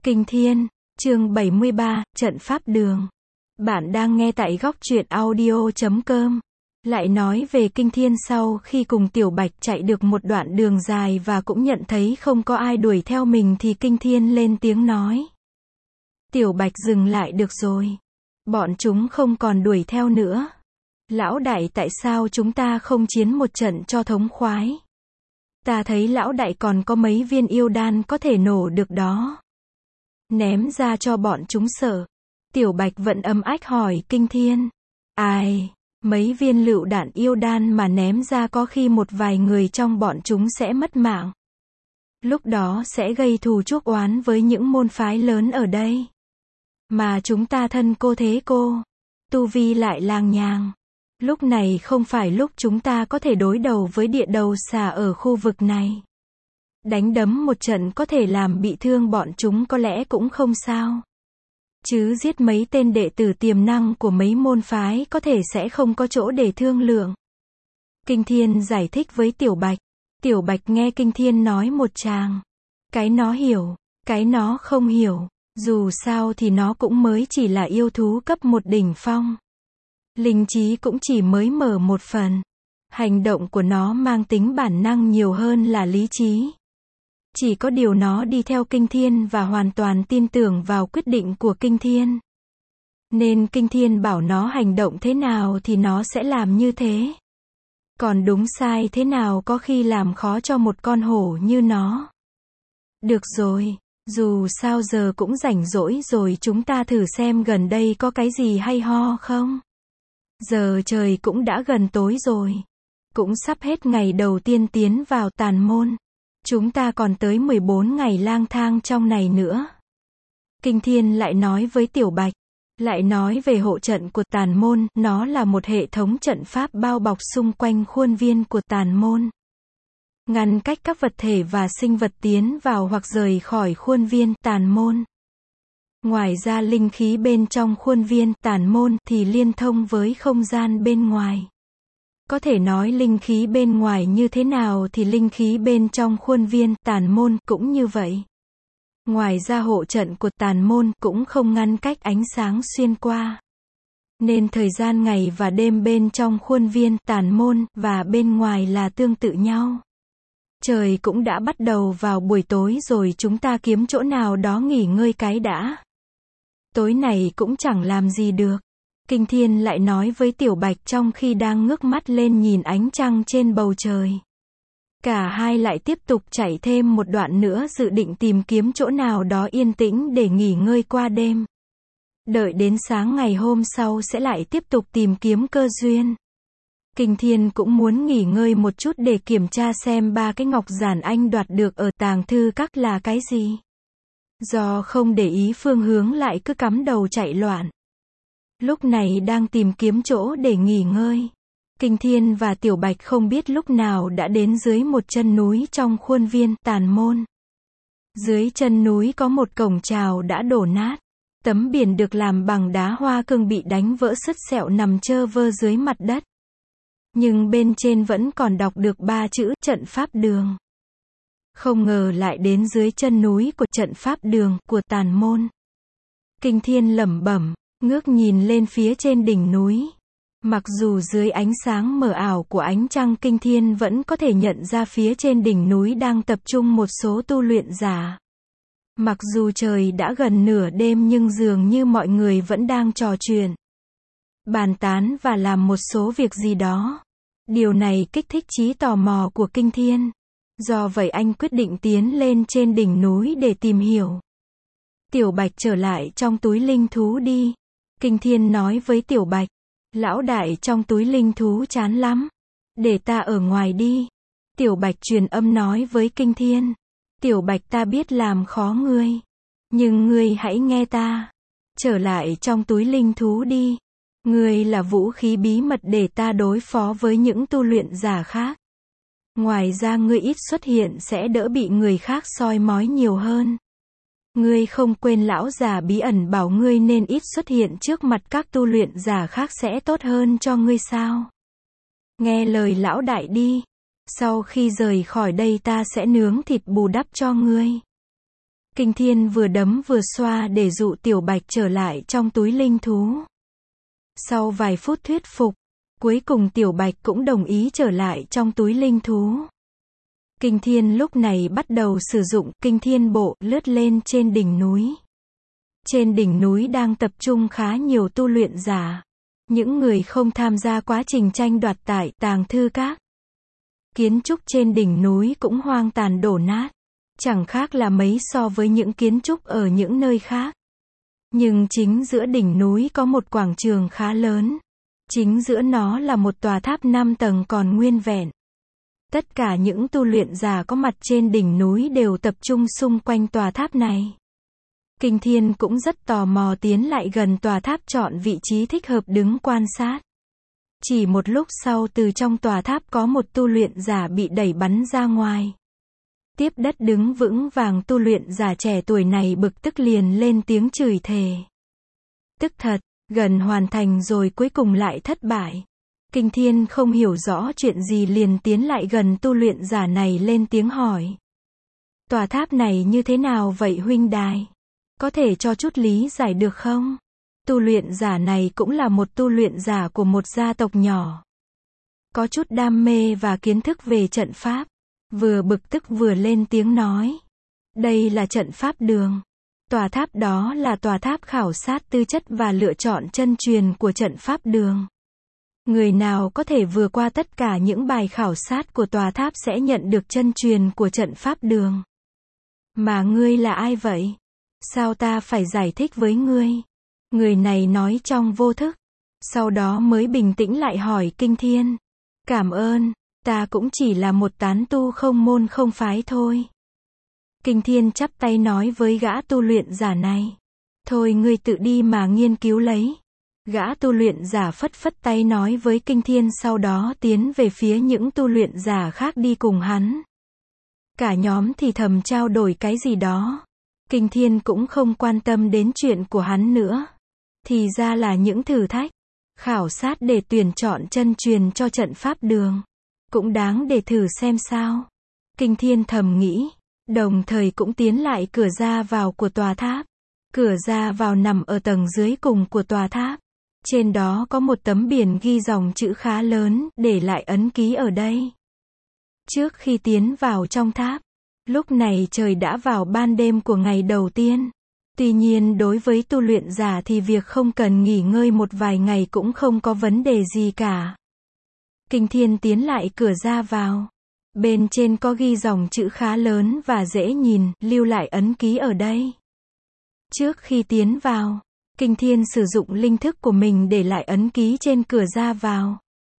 Kinh Thiên, chương 73, Trận Pháp Đường. Bạn đang nghe tại góc truyện audio.com. Lại nói về Kinh Thiên sau khi cùng Tiểu Bạch chạy được một đoạn đường dài và cũng nhận thấy không có ai đuổi theo mình thì Kinh Thiên lên tiếng nói. Tiểu Bạch dừng lại được rồi. Bọn chúng không còn đuổi theo nữa. Lão đại, tại sao chúng ta không chiến một trận cho thống khoái? Ta thấy lão đại còn có mấy viên yêu đan có thể nổ được đó. Ném ra cho bọn chúng sợ. Tiểu Bạch vẫn âm ách hỏi Kinh Thiên. Ai, mấy viên lựu đạn yêu đan mà ném ra có khi một vài người trong bọn chúng sẽ mất mạng. Lúc đó sẽ gây thù chuốc oán với những môn phái lớn ở đây. Mà chúng ta thân cô thế cô, tu vi lại làng nhàng. Lúc này không phải lúc chúng ta có thể đối đầu với địa đầu xà ở khu vực này. Đánh đấm một trận có thể làm bị thương bọn chúng có lẽ cũng không sao. Chứ giết mấy tên đệ tử tiềm năng của mấy môn phái có thể sẽ không có chỗ để thương lượng. Kinh Thiên giải thích với Tiểu Bạch. Tiểu Bạch nghe Kinh Thiên nói một tràng. Cái nó hiểu, cái nó không hiểu. Dù sao thì nó cũng mới chỉ là yêu thú cấp 1 đỉnh phong. Linh trí cũng chỉ mới mở một phần. Hành động của nó mang tính bản năng nhiều hơn là lý trí. Chỉ có điều nó đi theo Kinh Thiên và hoàn toàn tin tưởng vào quyết định của Kinh Thiên. Nên Kinh Thiên bảo nó hành động thế nào thì nó sẽ làm như thế. Còn đúng sai thế nào có khi làm khó cho một con hổ như nó. Được rồi, dù sao giờ cũng rảnh rỗi rồi, chúng ta thử xem gần đây có cái gì hay ho không. Giờ trời cũng đã gần tối rồi. Cũng sắp hết ngày đầu tiên tiến vào Tàn Môn. Chúng ta còn tới 14 ngày lang thang trong này nữa. Kinh Thiên lại nói với Tiểu Bạch. Lại nói về hộ trận của Tàn Môn. Nó là một hệ thống trận pháp bao bọc xung quanh khuôn viên của Tàn Môn. Ngăn cách các vật thể và sinh vật tiến vào hoặc rời khỏi khuôn viên Tàn Môn. Ngoài ra linh khí bên trong khuôn viên Tàn Môn thì liên thông với không gian bên ngoài. Có thể nói linh khí bên ngoài như thế nào thì linh khí bên trong khuôn viên Tàn Môn cũng như vậy. Ngoài ra hộ trận của Tàn Môn cũng không ngăn cách ánh sáng xuyên qua. Nên thời gian ngày và đêm bên trong khuôn viên Tàn Môn và bên ngoài là tương tự nhau. Trời cũng đã bắt đầu vào buổi tối rồi, chúng ta kiếm chỗ nào đó nghỉ ngơi cái đã. Tối này cũng chẳng làm gì được. Kinh Thiên lại nói với Tiểu Bạch trong khi đang ngước mắt lên nhìn ánh trăng trên bầu trời. Cả hai lại tiếp tục chạy thêm một đoạn nữa, dự định tìm kiếm chỗ nào đó yên tĩnh để nghỉ ngơi qua đêm. Đợi đến sáng ngày hôm sau sẽ lại tiếp tục tìm kiếm cơ duyên. Kinh Thiên cũng muốn nghỉ ngơi một chút để kiểm tra xem 3 cái ngọc giản anh đoạt được ở tàng thư các là cái gì. Do không để ý phương hướng lại cứ cắm đầu chạy loạn. Lúc này đang tìm kiếm chỗ để nghỉ ngơi. Kinh Thiên và Tiểu Bạch không biết lúc nào đã đến dưới một chân núi trong khuôn viên Tàn Môn. Dưới chân núi có một cổng chào đã đổ nát. Tấm biển được làm bằng đá hoa cương bị đánh vỡ sứt sẹo nằm trơ vơ dưới mặt đất. Nhưng bên trên vẫn còn đọc được 3 chữ Trận Pháp Đường. Không ngờ lại đến dưới chân núi của Trận Pháp Đường của Tàn Môn. Kinh Thiên lẩm bẩm, ngước nhìn lên phía trên đỉnh núi. Mặc dù dưới ánh sáng mờ ảo của ánh trăng, Kinh Thiên vẫn có thể nhận ra phía trên đỉnh núi đang tập trung một số tu luyện giả. Mặc dù trời đã gần nửa đêm nhưng dường như mọi người vẫn đang trò chuyện, bàn tán và làm một số việc gì đó. Điều này kích thích trí tò mò của Kinh Thiên. Do vậy anh quyết định tiến lên trên đỉnh núi để tìm hiểu. Tiểu Bạch, trở lại trong túi linh thú đi. Kinh Thiên nói với Tiểu Bạch. Lão đại, trong túi linh thú chán lắm. Để ta ở ngoài đi. Tiểu Bạch truyền âm nói với Kinh Thiên. Tiểu Bạch, ta biết làm khó ngươi. Nhưng ngươi hãy nghe ta. Trở lại trong túi linh thú đi. Ngươi là vũ khí bí mật để ta đối phó với những tu luyện giả khác. Ngoài ra ngươi ít xuất hiện sẽ đỡ bị người khác soi mói nhiều hơn. Ngươi không quên lão già bí ẩn bảo ngươi nên ít xuất hiện trước mặt các tu luyện giả khác sẽ tốt hơn cho ngươi sao? Nghe lời lão đại đi. Sau khi rời khỏi đây ta sẽ nướng thịt bù đắp cho ngươi. Kinh Thiên vừa đấm vừa xoa để dụ Tiểu Bạch trở lại trong túi linh thú. Sau vài phút thuyết phục, cuối cùng Tiểu Bạch cũng đồng ý trở lại trong túi linh thú. Kinh Thiên lúc này bắt đầu sử dụng Kinh Thiên Bộ lướt lên trên đỉnh núi. Trên đỉnh núi đang tập trung khá nhiều tu luyện giả. Những người không tham gia quá trình tranh đoạt tại tàng thư các. Kiến trúc trên đỉnh núi cũng hoang tàn đổ nát. Chẳng khác là mấy so với những kiến trúc ở những nơi khác. Nhưng chính giữa đỉnh núi có một quảng trường khá lớn. Chính giữa nó là một tòa tháp 5 tầng còn nguyên vẹn. Tất cả những tu luyện giả có mặt trên đỉnh núi đều tập trung xung quanh tòa tháp này. Kinh Thiên cũng rất tò mò tiến lại gần tòa tháp chọn vị trí thích hợp đứng quan sát. Chỉ một lúc sau từ trong tòa tháp có một tu luyện giả bị đẩy bắn ra ngoài. Tiếp đất đứng vững vàng tu luyện giả trẻ tuổi này bực tức liền lên tiếng chửi thề. Tức thật, gần hoàn thành rồi cuối cùng lại thất bại. Kinh Thiên không hiểu rõ chuyện gì liền tiến lại gần tu luyện giả này lên tiếng hỏi. Tòa tháp này như thế nào vậy huynh đài? Có thể cho chút lý giải được không? Tu luyện giả này cũng là một tu luyện giả của một gia tộc nhỏ. Có chút đam mê và kiến thức về trận pháp. Vừa bực tức vừa lên tiếng nói. Đây là trận pháp đường. Tòa tháp đó là tòa tháp khảo sát tư chất và lựa chọn chân truyền của trận pháp đường. Người nào có thể vừa qua tất cả những bài khảo sát của tòa tháp sẽ nhận được chân truyền của trận pháp đường. Mà ngươi là ai vậy? Sao ta phải giải thích với ngươi? Người này nói trong vô thức. Sau đó mới bình tĩnh lại hỏi Kinh Thiên. Cảm ơn, ta cũng chỉ là một tán tu không môn không phái thôi. Kinh Thiên chắp tay nói với gã tu luyện giả này. Thôi ngươi tự đi mà nghiên cứu lấy. Gã tu luyện giả phất phất tay nói với Kinh Thiên sau đó tiến về phía những tu luyện giả khác đi cùng hắn. Cả nhóm thì thầm trao đổi cái gì đó. Kinh Thiên cũng không quan tâm đến chuyện của hắn nữa. Thì ra là những thử thách, khảo sát để tuyển chọn chân truyền cho trận pháp đường. Cũng đáng để thử xem sao. Kinh Thiên thầm nghĩ, đồng thời cũng tiến lại cửa ra vào của tòa tháp. Cửa ra vào nằm ở tầng dưới cùng của tòa tháp. Trên đó có một tấm biển ghi dòng chữ khá lớn, để lại ấn ký ở đây. Trước khi tiến vào trong tháp, lúc này trời đã vào ban đêm của ngày đầu tiên. Tuy nhiên đối với tu luyện giả thì việc không cần nghỉ ngơi một vài ngày cũng không có vấn đề gì cả. Kinh Thiên tiến lại cửa ra vào. Bên trên có ghi dòng chữ khá lớn và dễ nhìn, lưu lại ấn ký ở đây. Trước khi tiến vào, Kinh Thiên sử dụng linh thức của mình để lại ấn ký trên cửa ra vào.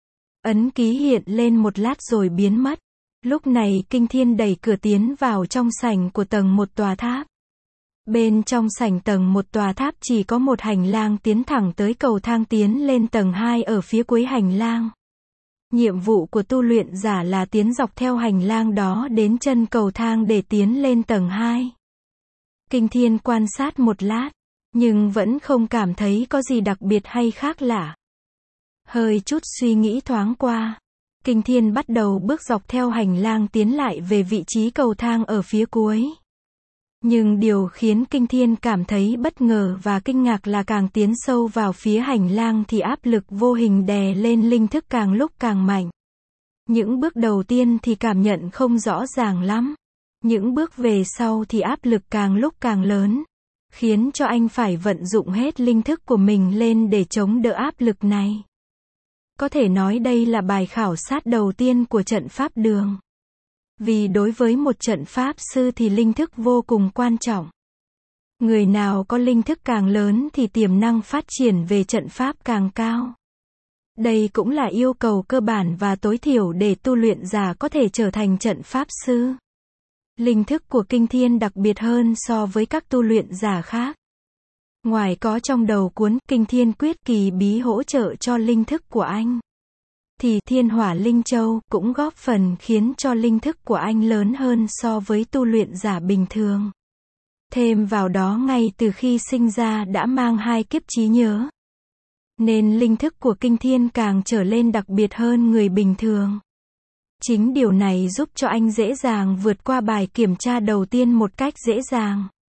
Ấn ký hiện lên một lát rồi biến mất. Lúc này Kinh Thiên đẩy cửa tiến vào trong sảnh của tầng 1 tòa tháp. Bên trong sảnh tầng 1 tòa tháp chỉ có một hành lang tiến thẳng tới cầu thang tiến lên tầng 2 ở phía cuối hành lang. Nhiệm vụ của tu luyện giả là tiến dọc theo hành lang đó đến chân cầu thang để tiến lên tầng 2. Kinh Thiên quan sát một lát, nhưng vẫn không cảm thấy có gì đặc biệt hay khác lạ. Hơi chút suy nghĩ thoáng qua, Kinh Thiên bắt đầu bước dọc theo hành lang tiến lại về vị trí cầu thang ở phía cuối. Nhưng điều khiến Kinh Thiên cảm thấy bất ngờ và kinh ngạc là càng tiến sâu vào phía hành lang thì áp lực vô hình đè lên linh thức càng lúc càng mạnh. Những bước đầu tiên thì cảm nhận không rõ ràng lắm. Những bước về sau thì áp lực càng lúc càng lớn, khiến cho anh phải vận dụng hết linh thức của mình lên để chống đỡ áp lực này. Có thể nói đây là bài khảo sát đầu tiên của trận pháp đường. Vì đối với một trận pháp sư thì linh thức vô cùng quan trọng. Người nào có linh thức càng lớn thì tiềm năng phát triển về trận pháp càng cao. Đây cũng là yêu cầu cơ bản và tối thiểu để tu luyện giả có thể trở thành trận pháp sư. Linh thức của Kinh Thiên đặc biệt hơn so với các tu luyện giả khác. Ngoài có trong đầu cuốn Kinh Thiên Quyết Kỳ Bí hỗ trợ cho linh thức của anh, thì Thiên Hỏa Linh Châu cũng góp phần khiến cho linh thức của anh lớn hơn so với tu luyện giả bình thường. Thêm vào đó ngay từ khi sinh ra đã mang 2 kiếp trí nhớ, nên linh thức của Kinh Thiên càng trở lên đặc biệt hơn người bình thường. Chính điều này giúp cho anh dễ dàng vượt qua bài kiểm tra đầu tiên một cách dễ dàng.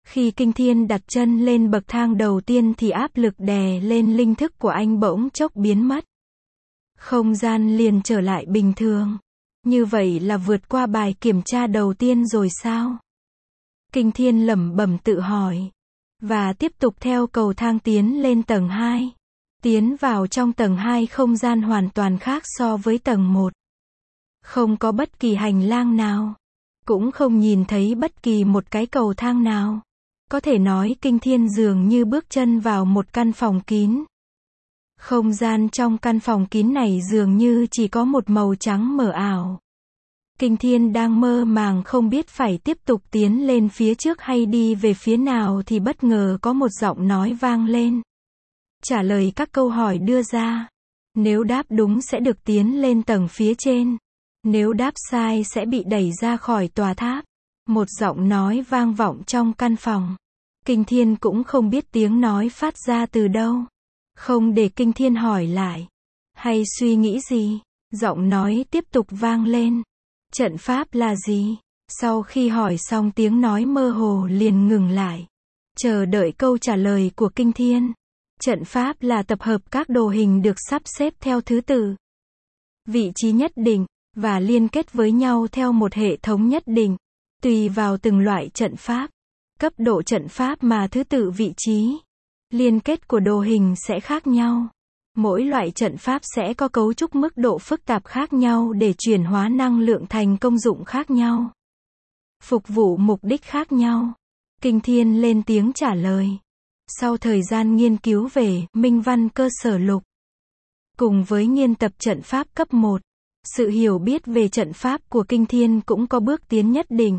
Khi Kinh Thiên đặt chân lên bậc thang đầu tiên thì áp lực đè lên linh thức của anh bỗng chốc biến mất. Không gian liền trở lại bình thường. Như vậy là vượt qua bài kiểm tra đầu tiên rồi sao? Kinh Thiên lẩm bẩm tự hỏi. Và tiếp tục theo cầu thang tiến lên tầng 2. Tiến vào trong tầng 2, không gian hoàn toàn khác so với tầng 1. Không có bất kỳ hành lang nào. Cũng không nhìn thấy bất kỳ một cái cầu thang nào. Có thể nói Kinh Thiên dường như bước chân vào một căn phòng kín. Không gian trong căn phòng kín này dường như chỉ có một màu trắng mờ ảo. Kinh Thiên đang mơ màng không biết phải tiếp tục tiến lên phía trước hay đi về phía nào thì bất ngờ có một giọng nói vang lên. Trả lời các câu hỏi đưa ra. Nếu đáp đúng sẽ được tiến lên tầng phía trên. Nếu đáp sai sẽ bị đẩy ra khỏi tòa tháp. Một giọng nói vang vọng trong căn phòng. Kinh Thiên cũng không biết tiếng nói phát ra từ đâu. Không để Kinh Thiên hỏi lại. Hay suy nghĩ gì, giọng nói tiếp tục vang lên. Trận pháp là gì? Sau khi hỏi xong tiếng nói mơ hồ liền ngừng lại. Chờ đợi câu trả lời của Kinh Thiên. Trận pháp là tập hợp các đồ hình được sắp xếp theo thứ tự, vị trí nhất định, và liên kết với nhau theo một hệ thống nhất định. Tùy vào từng loại trận pháp, cấp độ trận pháp mà thứ tự vị trí, liên kết của đồ hình sẽ khác nhau. Mỗi loại trận pháp sẽ có cấu trúc mức độ phức tạp khác nhau để chuyển hóa năng lượng thành công dụng khác nhau. Phục vụ mục đích khác nhau. Kinh Thiên lên tiếng trả lời. Sau thời gian nghiên cứu về Minh Văn Cơ Sở Lục, cùng với nghiên tập trận pháp cấp 1, sự hiểu biết về trận pháp của Kinh Thiên cũng có bước tiến nhất định.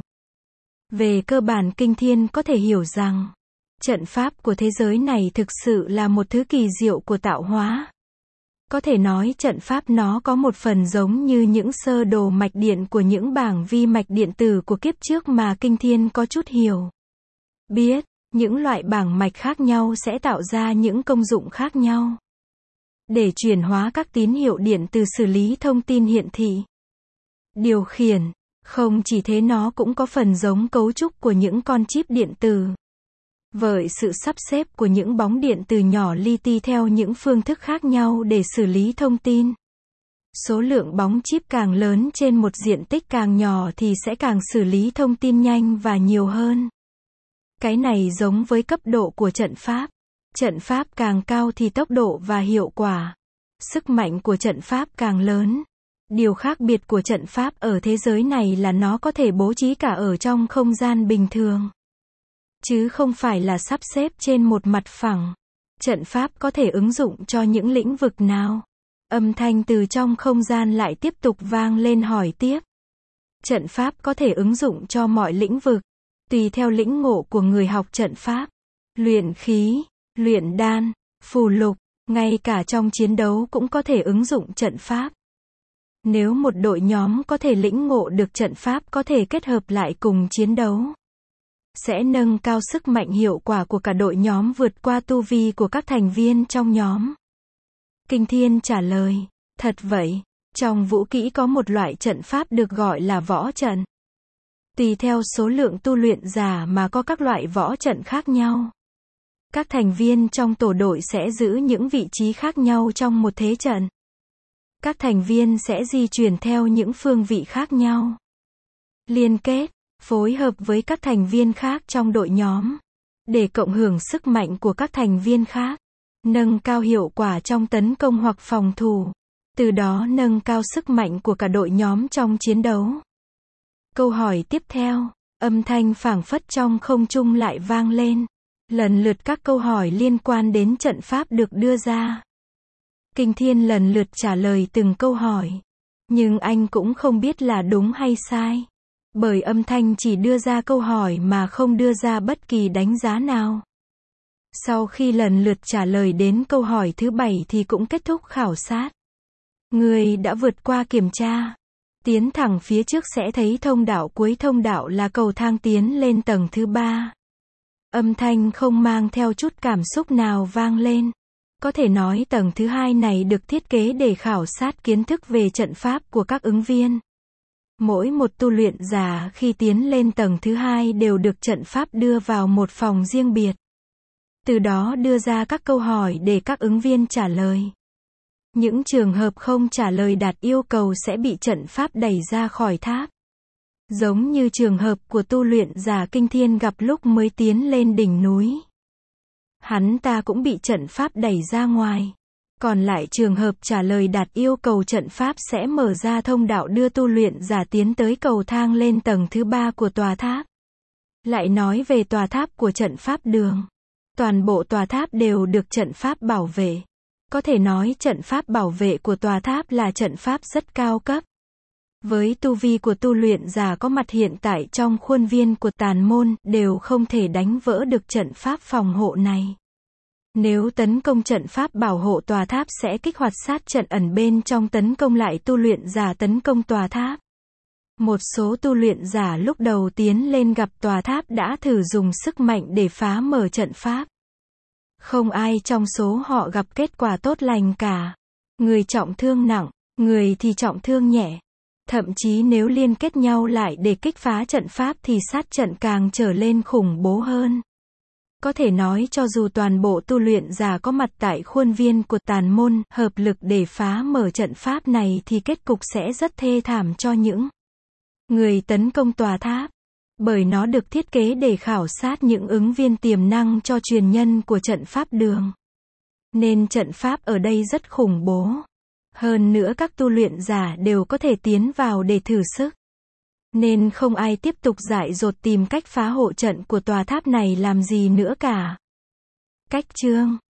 Về cơ bản Kinh Thiên có thể hiểu rằng, trận pháp của thế giới này thực sự là một thứ kỳ diệu của tạo hóa. Có thể nói trận pháp nó có một phần giống như những sơ đồ mạch điện của những bảng vi mạch điện tử của kiếp trước mà Kinh Thiên có chút hiểu biết. Những loại bảng mạch khác nhau sẽ tạo ra những công dụng khác nhau. Để chuyển hóa các tín hiệu điện từ xử lý thông tin hiển thị, điều khiển. Không chỉ thế, nó cũng có phần giống cấu trúc của những con chip điện tử. Với sự sắp xếp của những bóng điện từ nhỏ li ti theo những phương thức khác nhau để xử lý thông tin. Số lượng bóng chip càng lớn trên một diện tích càng nhỏ thì sẽ càng xử lý thông tin nhanh và nhiều hơn. Cái này giống với cấp độ của trận pháp. Trận pháp càng cao thì tốc độ và hiệu quả, sức mạnh của trận pháp càng lớn. Điều khác biệt của trận pháp ở thế giới này là nó có thể bố trí cả ở trong không gian bình thường, chứ không phải là sắp xếp trên một mặt phẳng. Trận pháp có thể ứng dụng cho những lĩnh vực nào? Âm thanh từ trong không gian lại tiếp tục vang lên hỏi tiếp. Trận pháp có thể ứng dụng cho mọi lĩnh vực, tùy theo lĩnh ngộ của người học trận pháp. Luyện khí, luyện đan, phù lục, ngay cả trong chiến đấu cũng có thể ứng dụng trận pháp. Nếu một đội nhóm có thể lĩnh ngộ được trận pháp có thể kết hợp lại cùng chiến đấu, sẽ nâng cao sức mạnh hiệu quả của cả đội nhóm vượt qua tu vi của các thành viên trong nhóm. Kinh Thiên trả lời, thật vậy, trong vũ kỹ có một loại trận pháp được gọi là võ trận. Tùy theo số lượng tu luyện giả mà có các loại võ trận khác nhau. Các thành viên trong tổ đội sẽ giữ những vị trí khác nhau trong một thế trận. Các thành viên sẽ di chuyển theo những phương vị khác nhau. Liên kết, phối hợp với các thành viên khác trong đội nhóm, để cộng hưởng sức mạnh của các thành viên khác, nâng cao hiệu quả trong tấn công hoặc phòng thủ, từ đó nâng cao sức mạnh của cả đội nhóm trong chiến đấu. Câu hỏi tiếp theo, âm thanh phảng phất trong không trung lại vang lên. Lần lượt các câu hỏi liên quan đến trận pháp được đưa ra. Kinh Thiên lần lượt trả lời từng câu hỏi. Nhưng anh cũng không biết là đúng hay sai. Bởi âm thanh chỉ đưa ra câu hỏi mà không đưa ra bất kỳ đánh giá nào. Sau khi lần lượt trả lời đến câu hỏi thứ 7 thì cũng kết thúc khảo sát. Người đã vượt qua kiểm tra. Tiến thẳng phía trước sẽ thấy thông đạo, cuối thông đạo là cầu thang tiến lên tầng thứ 3. Âm thanh không mang theo chút cảm xúc nào vang lên. Có thể nói tầng thứ 2 này được thiết kế để khảo sát kiến thức về trận pháp của các ứng viên. Mỗi một tu luyện giả khi tiến lên tầng thứ hai đều được trận pháp đưa vào một phòng riêng biệt. Từ đó đưa ra các câu hỏi để các ứng viên trả lời. Những trường hợp không trả lời đạt yêu cầu sẽ bị trận pháp đẩy ra khỏi tháp. Giống như trường hợp của tu luyện giả Kinh Thiên gặp lúc mới tiến lên đỉnh núi. Hắn ta cũng bị trận pháp đẩy ra ngoài. Còn lại trường hợp trả lời đạt yêu cầu, trận pháp sẽ mở ra thông đạo đưa tu luyện giả tiến tới cầu thang lên tầng thứ 3 của tòa tháp. Lại nói về tòa tháp của trận pháp đường. Toàn bộ tòa tháp đều được trận pháp bảo vệ. Có thể nói trận pháp bảo vệ của tòa tháp là trận pháp rất cao cấp. Với tu vi của tu luyện giả có mặt hiện tại trong khuôn viên của tàn môn, đều không thể đánh vỡ được trận pháp phòng hộ này. Nếu tấn công trận pháp bảo hộ tòa tháp sẽ kích hoạt sát trận ẩn bên trong tấn công lại tu luyện giả tấn công tòa tháp. Một số tu luyện giả lúc đầu tiến lên gặp tòa tháp đã thử dùng sức mạnh để phá mở trận pháp. Không ai trong số họ gặp kết quả tốt lành cả. Người trọng thương nặng, người thì trọng thương nhẹ. Thậm chí nếu liên kết nhau lại để kích phá trận pháp thì sát trận càng trở lên khủng bố hơn. Có thể nói cho dù toàn bộ tu luyện giả có mặt tại khuôn viên của tàn môn, hợp lực để phá mở trận pháp này thì kết cục sẽ rất thê thảm cho những người tấn công tòa tháp. Bởi nó được thiết kế để khảo sát những ứng viên tiềm năng cho truyền nhân của trận pháp đường. Nên trận pháp ở đây rất khủng bố. Hơn nữa các tu luyện giả đều có thể tiến vào để thử sức. Nên không ai tiếp tục dại dột tìm cách phá hộ trận của tòa tháp này làm gì nữa cả. Cách chương